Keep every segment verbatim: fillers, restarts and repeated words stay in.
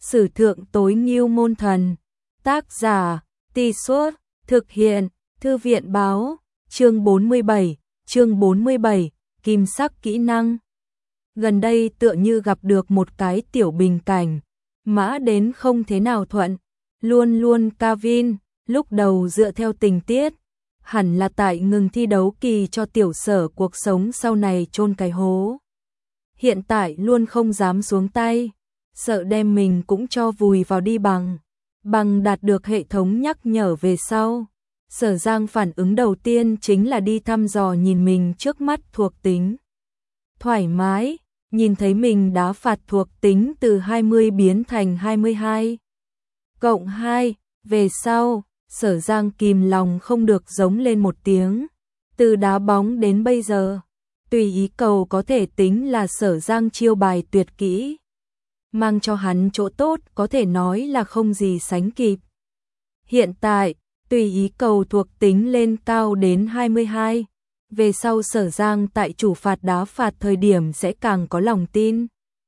Sử thượng tối ngưu môn thần. Tác giả, Tì Suốt, thực hiện, Thư viện báo, chương bốn mươi bảy, chương bốn mươi bảy, kim sắc kỹ năng. Gần đây tựa như gặp được một cái tiểu bình cảnh, mã đến không thế nào thuận, luôn luôn Kavin, lúc đầu dựa theo tình tiết, hẳn là tại ngừng thi đấu kỳ cho tiểu sở cuộc sống sau này chôn cái hố. Hiện tại luôn không dám xuống tay, sợ đem mình cũng cho vùi vào đi bằng. Bằng đạt được hệ thống nhắc nhở về sau. Sở Giang phản ứng đầu tiên chính là đi thăm dò nhìn mình trước mắt thuộc tính. Thoải mái, nhìn thấy mình đã phạt thuộc tính từ hai mươi biến thành hai mươi hai. Cộng hai, về sau, Sở Giang kìm lòng không được giống lên một tiếng. Từ đá bóng đến bây giờ, tùy ý cầu có thể tính là Sở Giang chiêu bài tuyệt kỹ. Mang cho hắn chỗ tốt có thể nói là không gì sánh kịp. Hiện tại, tùy ý cầu thuộc tính lên cao đến hai mươi hai. Về sau Sở Giang tại chủ phạt đá phạt thời điểm sẽ càng có lòng tin.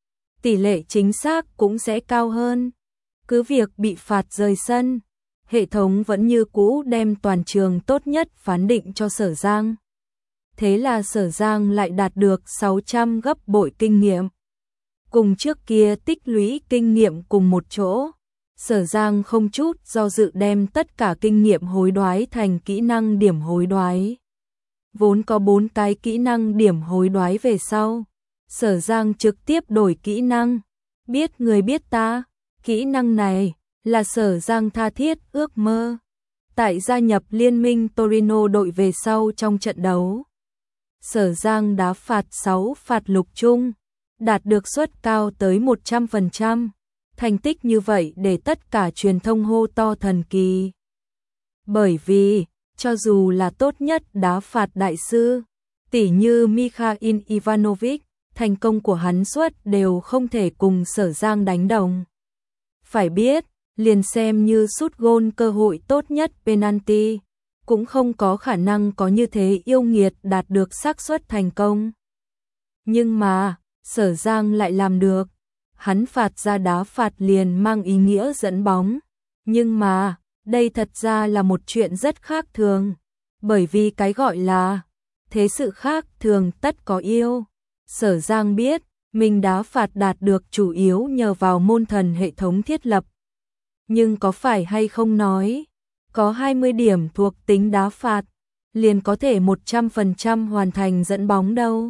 Tỷ lệ chính xác cũng sẽ cao hơn. Cứ việc bị phạt rời sân, hệ thống vẫn như cũ đem toàn trường tốt nhất phán định cho Sở Giang. Thế là Sở Giang lại đạt được sáu trăm gấp bội kinh nghiệm. Cùng trước kia tích lũy kinh nghiệm cùng một chỗ, Sở Giang không chút do dự đem tất cả kinh nghiệm hối đoái thành kỹ năng điểm hối đoái. Vốn có bốn cái kỹ năng điểm hối đoái về sau, Sở Giang trực tiếp đổi kỹ năng. Biết người biết ta, kỹ năng này là Sở Giang tha thiết ước mơ. Tại gia nhập liên minh Torino đội về sau trong trận đấu, Sở Giang đá phạt sáu phạt lục chung, đạt được suất cao tới một trăm phần trăm. Thành tích như vậy để tất cả truyền thông hô to thần kỳ. Bởi vì, cho dù là tốt nhất đá phạt đại sư, tỷ như Mikhail Ivanovic, thành công của hắn suất đều không thể cùng Sở Giang đánh đồng. Phải biết, liền xem như sút gôn cơ hội tốt nhất penalty, cũng không có khả năng có như thế yêu nghiệt đạt được xác suất thành công. Nhưng mà, Sở Giang lại làm được. Hắn phạt ra đá phạt liền mang ý nghĩa dẫn bóng. Nhưng mà, đây thật ra là một chuyện rất khác thường. Bởi vì cái gọi là thế sự khác thường tất có yêu. Sở Giang biết, mình đá phạt đạt được chủ yếu nhờ vào môn thần hệ thống thiết lập. Nhưng có phải hay không nói, có hai mươi điểm thuộc tính đá phạt, liền có thể một trăm phần trăm hoàn thành dẫn bóng đâu.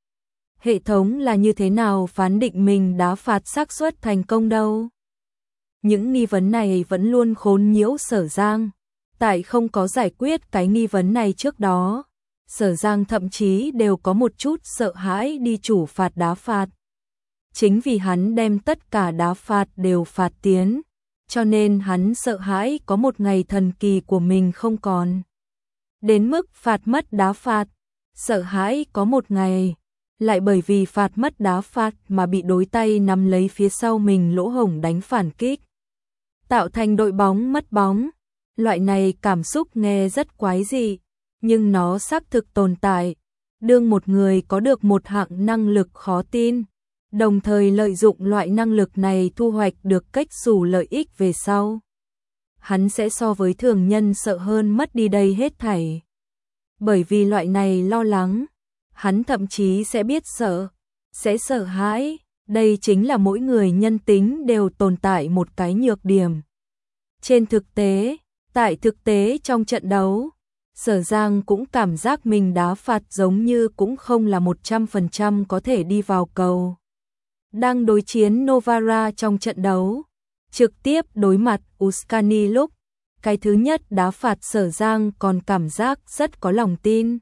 Hệ thống là như thế nào phán định mình đá phạt xác suất thành công đâu? Những nghi vấn này vẫn luôn khốn nhiễu Sở Giang. Tại không có giải quyết cái nghi vấn này trước đó, Sở Giang thậm chí đều có một chút sợ hãi đi chủ phạt đá phạt. Chính vì hắn đem tất cả đá phạt đều phạt tiến, cho nên hắn sợ hãi có một ngày thần kỳ của mình không còn. Đến mức phạt mất đá phạt, sợ hãi có một ngày lại bởi vì phạt mất đá phạt mà bị đối tay nắm lấy phía sau mình lỗ hổng đánh phản kích, tạo thành đội bóng mất bóng. Loại này cảm xúc nghe rất quái dị, nhưng nó xác thực tồn tại. Đương một người có được một hạng năng lực khó tin, đồng thời lợi dụng loại năng lực này thu hoạch được cách xù lợi ích về sau, hắn sẽ so với thường nhân sợ hơn mất đi đây hết thảy. Bởi vì loại này lo lắng, hắn thậm chí sẽ biết sợ, sẽ sợ hãi. Đây chính là mỗi người nhân tính đều tồn tại một cái nhược điểm. Trên thực tế, tại thực tế trong trận đấu, Sở Giang cũng cảm giác mình đá phạt giống như cũng không là một trăm phần trăm có thể đi vào cầu. Đang đối chiến Novara trong trận đấu, trực tiếp đối mặt Uskani lúc, cái thứ nhất đá phạt Sở Giang còn cảm giác rất có lòng tin.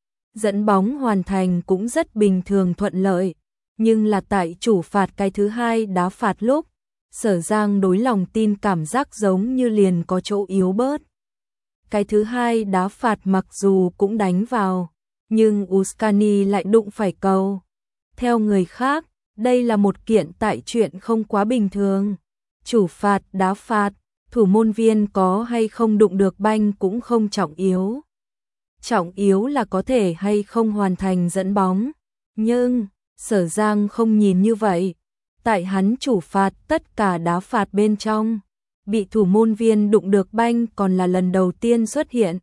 Dẫn bóng hoàn thành cũng rất bình thường thuận lợi, nhưng là tại chủ phạt cái thứ hai đá phạt lúc, Sở Giang đối lòng tin cảm giác giống như liền có chỗ yếu bớt. Cái thứ hai đá phạt mặc dù cũng đánh vào, nhưng Uskani lại đụng phải cầu. Theo người khác, đây là một kiện tại chuyện không quá bình thường. Chủ phạt đá phạt, thủ môn viên có hay không đụng được banh cũng không trọng yếu. Trọng yếu là có thể hay không hoàn thành dẫn bóng. Nhưng, Sở Giang không nhìn như vậy. tại hắn chủ phạt tất cả đá phạt bên trong, bị thủ môn viên đụng được banh còn là lần đầu tiên xuất hiện.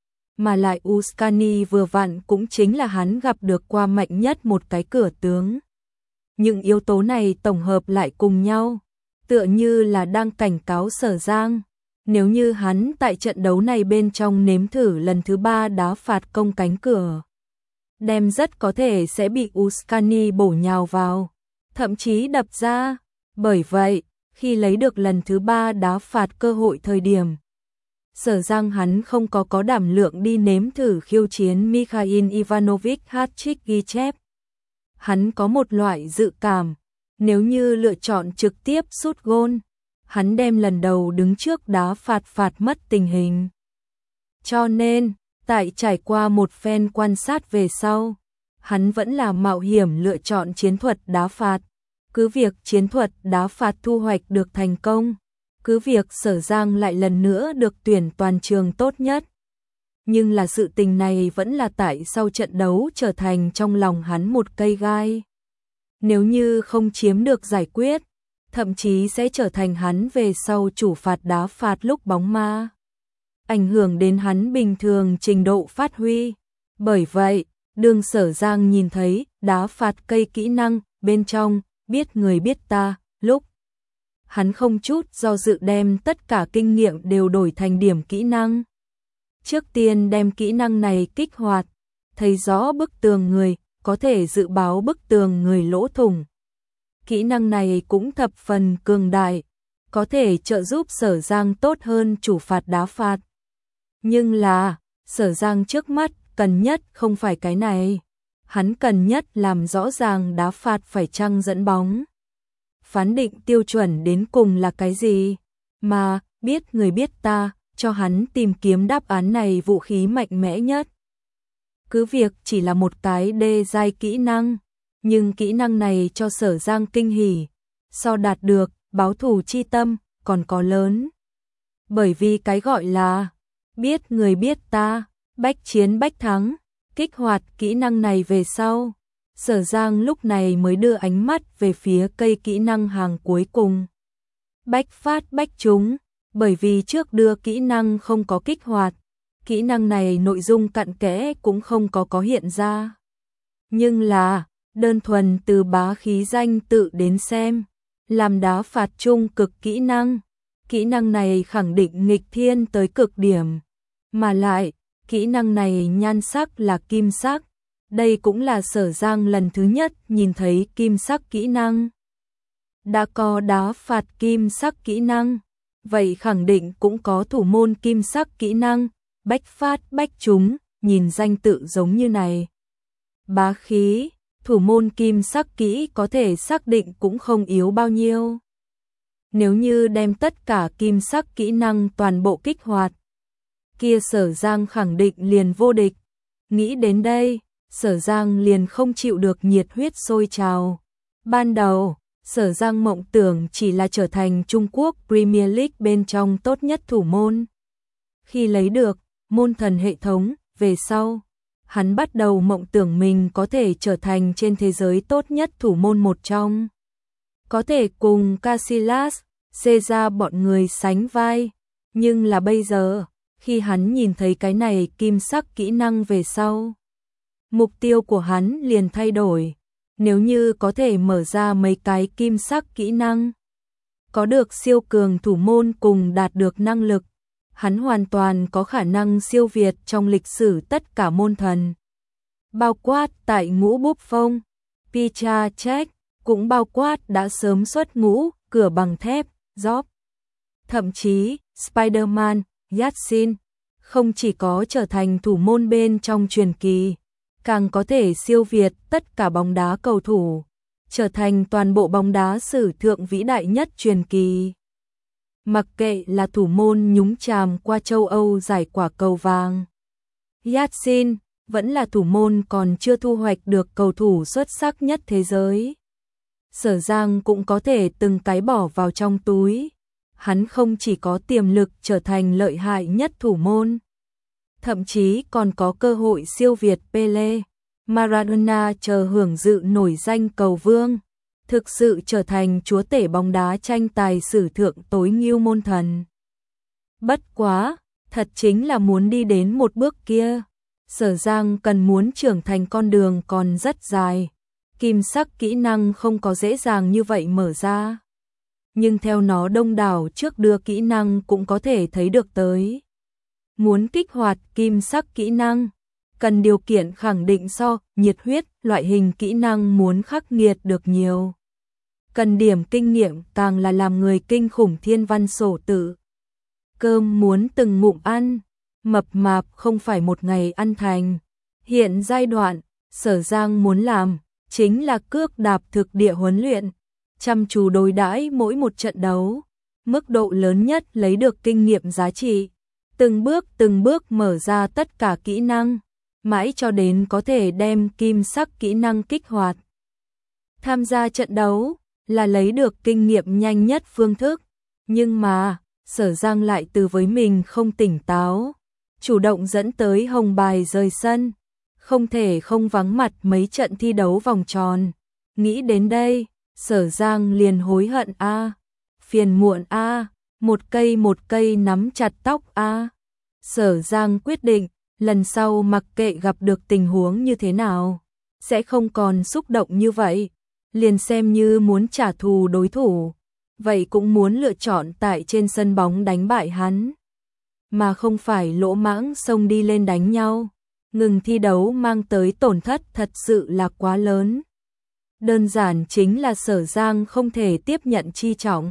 Mà lại Uskani vừa vặn cũng chính là hắn gặp được qua mạnh nhất một cái cửa tướng. Những yếu tố này tổng hợp lại cùng nhau, tựa như là đang cảnh cáo Sở Giang. Nếu như hắn tại trận đấu này bên trong nếm thử lần thứ ba đá phạt công cánh cửa, đem rất có thể sẽ bị Uskani bổ nhào vào, thậm chí đập ra. Bởi vậy, khi lấy được lần thứ ba đá phạt cơ hội thời điểm, Sở Giang hắn không có có đảm lượng đi nếm thử khiêu chiến Mikhail Ivanovich hat-trick ghi chép. Hắn có một loại dự cảm, nếu như lựa chọn trực tiếp sút gôn, hắn đem lần đầu đứng trước đá phạt phạt mất tình hình. Cho nên, tại trải qua một phen quan sát về sau, hắn vẫn là mạo hiểm lựa chọn chiến thuật đá phạt. Cứ việc chiến thuật đá phạt thu hoạch được thành công, cứ việc Sở Giang lại lần nữa được tuyển toàn trường tốt nhất. Nhưng là sự tình này vẫn là tại sau trận đấu trở thành trong lòng hắn một cây gai. Nếu như không chiếm được giải quyết, thậm chí sẽ trở thành hắn về sau chủ phạt đá phạt lúc bóng ma, ảnh hưởng đến hắn bình thường trình độ phát huy. Bởi vậy, đương Sở Giang nhìn thấy đá phạt cây kỹ năng bên trong biết người biết ta, lúc hắn không chút do dự đem tất cả kinh nghiệm đều đổi thành điểm kỹ năng. Trước tiên đem kỹ năng này kích hoạt, thấy rõ bức tường người, có thể dự báo bức tường người lỗ thủng. Kỹ năng này cũng thập phần cường đại, có thể trợ giúp Sở Giang tốt hơn chủ phạt đá phạt. Nhưng là, Sở Giang trước mắt cần nhất không phải cái này. Hắn cần nhất làm rõ ràng đá phạt phải chăng dẫn bóng. Phán định tiêu chuẩn đến cùng là cái gì? Mà, biết người biết ta, cho hắn tìm kiếm đáp án này vũ khí mạnh mẽ nhất. Cứ việc chỉ là một cái đê giai kỹ năng, nhưng kỹ năng này cho Sở Giang kinh hỉ, so đạt được báo thù chi tâm còn có lớn. Bởi vì cái gọi là biết người biết ta, bách chiến bách thắng, kích hoạt kỹ năng này về sau, Sở Giang lúc này mới đưa ánh mắt về phía cây kỹ năng hàng cuối cùng. Bách phát bách trúng, bởi vì trước đưa kỹ năng không có kích hoạt, kỹ năng này nội dung cặn kẽ cũng không có có hiện ra. Nhưng là, đơn thuần từ bá khí danh tự đến xem, làm đá phạt trung cực kỹ năng, kỹ năng này khẳng định nghịch thiên tới cực điểm. Mà lại, kỹ năng này nhan sắc là kim sắc, đây cũng là Sở Giang lần thứ nhất nhìn thấy kim sắc kỹ năng. Đã có đá phạt kim sắc kỹ năng, vậy khẳng định cũng có thủ môn kim sắc kỹ năng, bách phát bách trúng, nhìn danh tự giống như này. Bá khí, thủ môn kim sắc kỹ có thể xác định cũng không yếu bao nhiêu. Nếu như đem tất cả kim sắc kỹ năng toàn bộ kích hoạt, kia Sở Giang khẳng định liền vô địch. Nghĩ đến đây, Sở Giang liền không chịu được nhiệt huyết sôi trào. Ban đầu, Sở Giang mộng tưởng chỉ là trở thành Trung Quốc Premier League bên trong tốt nhất thủ môn. Khi lấy được môn thần hệ thống, về sau, hắn bắt đầu mộng tưởng mình có thể trở thành trên thế giới tốt nhất thủ môn một trong. Có thể cùng Casillas, Caesar bọn người sánh vai. Nhưng là bây giờ, khi hắn nhìn thấy cái này kim sắc kỹ năng về sau, mục tiêu của hắn liền thay đổi. Nếu như có thể mở ra mấy cái kim sắc kỹ năng, có được siêu cường thủ môn cùng đạt được năng lực, hắn hoàn toàn có khả năng siêu việt trong lịch sử tất cả môn thần. Bao quát tại ngũ Buffon, Petr Cech, cũng bao quát đã sớm xuất ngũ, cửa bằng thép, Job. Thậm chí, Spider-Man, Yassin, không chỉ có trở thành thủ môn bên trong truyền kỳ, càng có thể siêu việt tất cả bóng đá cầu thủ, trở thành toàn bộ bóng đá sử thượng vĩ đại nhất truyền kỳ. Mặc kệ là thủ môn nhúng chàm qua châu Âu giải quả cầu vàng, Yassin vẫn là thủ môn còn chưa thu hoạch được cầu thủ xuất sắc nhất thế giới. Sở Giang cũng có thể từng cái bỏ vào trong túi. Hắn không chỉ có tiềm lực trở thành lợi hại nhất thủ môn, thậm chí còn có cơ hội siêu việt Pele, Maradona chờ hưởng dự nổi danh cầu vương. thực sự trở thành chúa tể bóng đá tranh tài sử thượng tối ngưu môn thần. Bất quá, thật chính là muốn đi đến một bước kia. Sở Giang cần muốn trưởng thành con đường còn rất dài. Kim sắc kỹ năng không có dễ dàng như vậy mở ra. Nhưng theo nó đông đảo trước đưa kỹ năng cũng có thể thấy được tới. Muốn kích hoạt kim sắc kỹ năng, cần điều kiện khẳng định so, nhiệt huyết, loại hình kỹ năng muốn khắc nghiệt được nhiều. Cần điểm kinh nghiệm càng là làm người kinh khủng thiên văn sổ tự. Cơm muốn từng ngụm ăn, mập mạp không phải một ngày ăn thành. Hiện giai đoạn, Sở Giang muốn làm, chính là cước đạp thực địa huấn luyện, chăm chú đối đãi mỗi một trận đấu, mức độ lớn nhất lấy được kinh nghiệm giá trị, từng bước từng bước mở ra tất cả kỹ năng, mãi cho đến có thể đem kim sắc kỹ năng kích hoạt. Tham gia trận đấu là lấy được kinh nghiệm nhanh nhất phương thức, nhưng mà Sở Giang lại từ với mình không tỉnh táo, chủ động dẫn tới hồng bài rời sân, không thể không vắng mặt mấy trận thi đấu vòng tròn. Nghĩ đến đây, Sở Giang liền hối hận a, phiền muộn a, một cây một cây nắm chặt tóc a. Sở Giang quyết định, lần sau mặc kệ gặp được tình huống như thế nào, sẽ không còn xúc động như vậy, liền xem như muốn trả thù đối thủ, vậy cũng muốn lựa chọn tại trên sân bóng đánh bại hắn, mà không phải lỗ mãng xông đi lên đánh nhau. Ngừng thi đấu mang tới tổn thất thật sự là quá lớn. Đơn giản chính là Sở Giang không thể tiếp nhận chi trọng.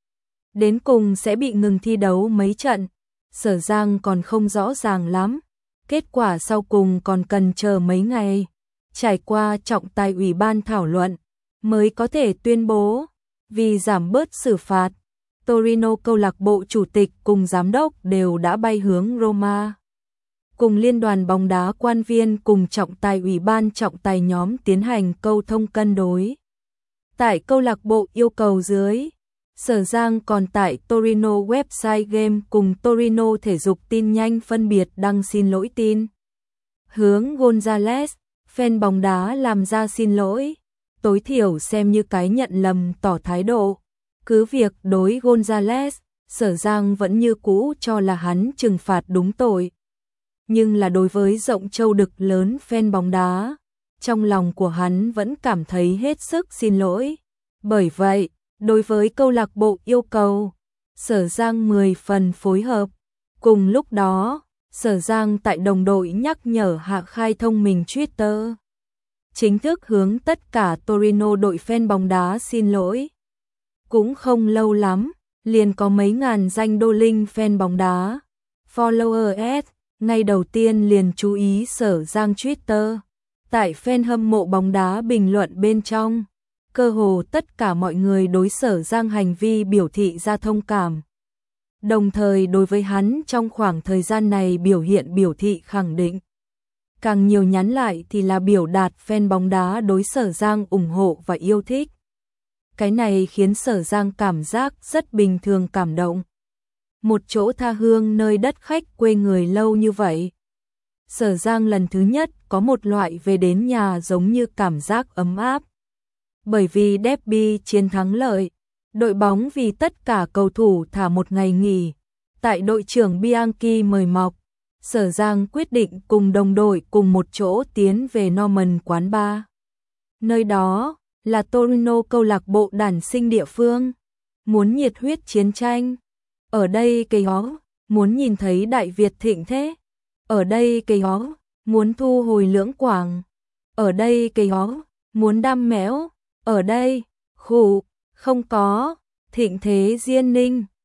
Đến cùng sẽ bị ngừng thi đấu mấy trận, Sở Giang còn không rõ ràng lắm. Kết quả sau cùng còn cần chờ mấy ngày, trải qua trọng tài ủy ban thảo luận, mới có thể tuyên bố. Vì giảm bớt xử phạt, Torino câu lạc bộ chủ tịch cùng giám đốc đều đã bay hướng Roma. Cùng liên đoàn bóng đá quan viên cùng trọng tài ủy ban trọng tài nhóm tiến hành câu thông cân đối. Tại câu lạc bộ yêu cầu dưới, Sở Giang còn tại Torino website game cùng Torino thể dục tin nhanh phân biệt đăng xin lỗi tin. Hướng Gonzalez, fan bóng đá làm ra xin lỗi, tối thiểu xem như cái nhận lầm tỏ thái độ. Cứ việc đối Gonzalez, Sở Giang vẫn như cũ cho là hắn trừng phạt đúng tội. Nhưng là đối với rộng châu đực lớn fan bóng đá, trong lòng của hắn vẫn cảm thấy hết sức xin lỗi. Bởi vậy, đối với câu lạc bộ yêu cầu, Sở Giang mười phần phối hợp. Cùng lúc đó, Sở Giang tại đồng đội nhắc nhở hạ khai thông mình Twitter. Chính thức hướng tất cả Torino đội fan bóng đá xin lỗi. Cũng không lâu lắm, liền có mấy ngàn danh đô linh fan bóng đá, followers, ngay đầu tiên liền chú ý Sở Giang Twitter. Tại fan hâm mộ bóng đá bình luận bên trong, cơ hồ tất cả mọi người đối Sở Giang hành vi biểu thị ra thông cảm. Đồng thời đối với hắn trong khoảng thời gian này biểu hiện biểu thị khẳng định. Càng nhiều nhắn lại thì là biểu đạt fan bóng đá đối Sở Giang ủng hộ và yêu thích. Cái này khiến Sở Giang cảm giác rất bình thường cảm động. Một chỗ tha hương nơi đất khách quê người lâu như vậy. Sở Giang lần thứ nhất có một loại về đến nhà giống như cảm giác ấm áp. Bởi vì derby chiến thắng lợi, đội bóng vì tất cả cầu thủ thả một ngày nghỉ. Tại đội trưởng Bianchi mời mọc, Sở Giang quyết định cùng đồng đội cùng một chỗ tiến về Norman quán bar. Nơi đó là Torino câu lạc bộ đản sinh địa phương, muốn nhiệt huyết chiến tranh. Ở đây cây hó, muốn nhìn thấy Đại Việt thịnh thế. Ở đây cây hó, muốn thu hồi lưỡng quảng. Ở đây cây hó, muốn đam mẽo. Ở đây, khủ, không có, thịnh thế Diên Ninh.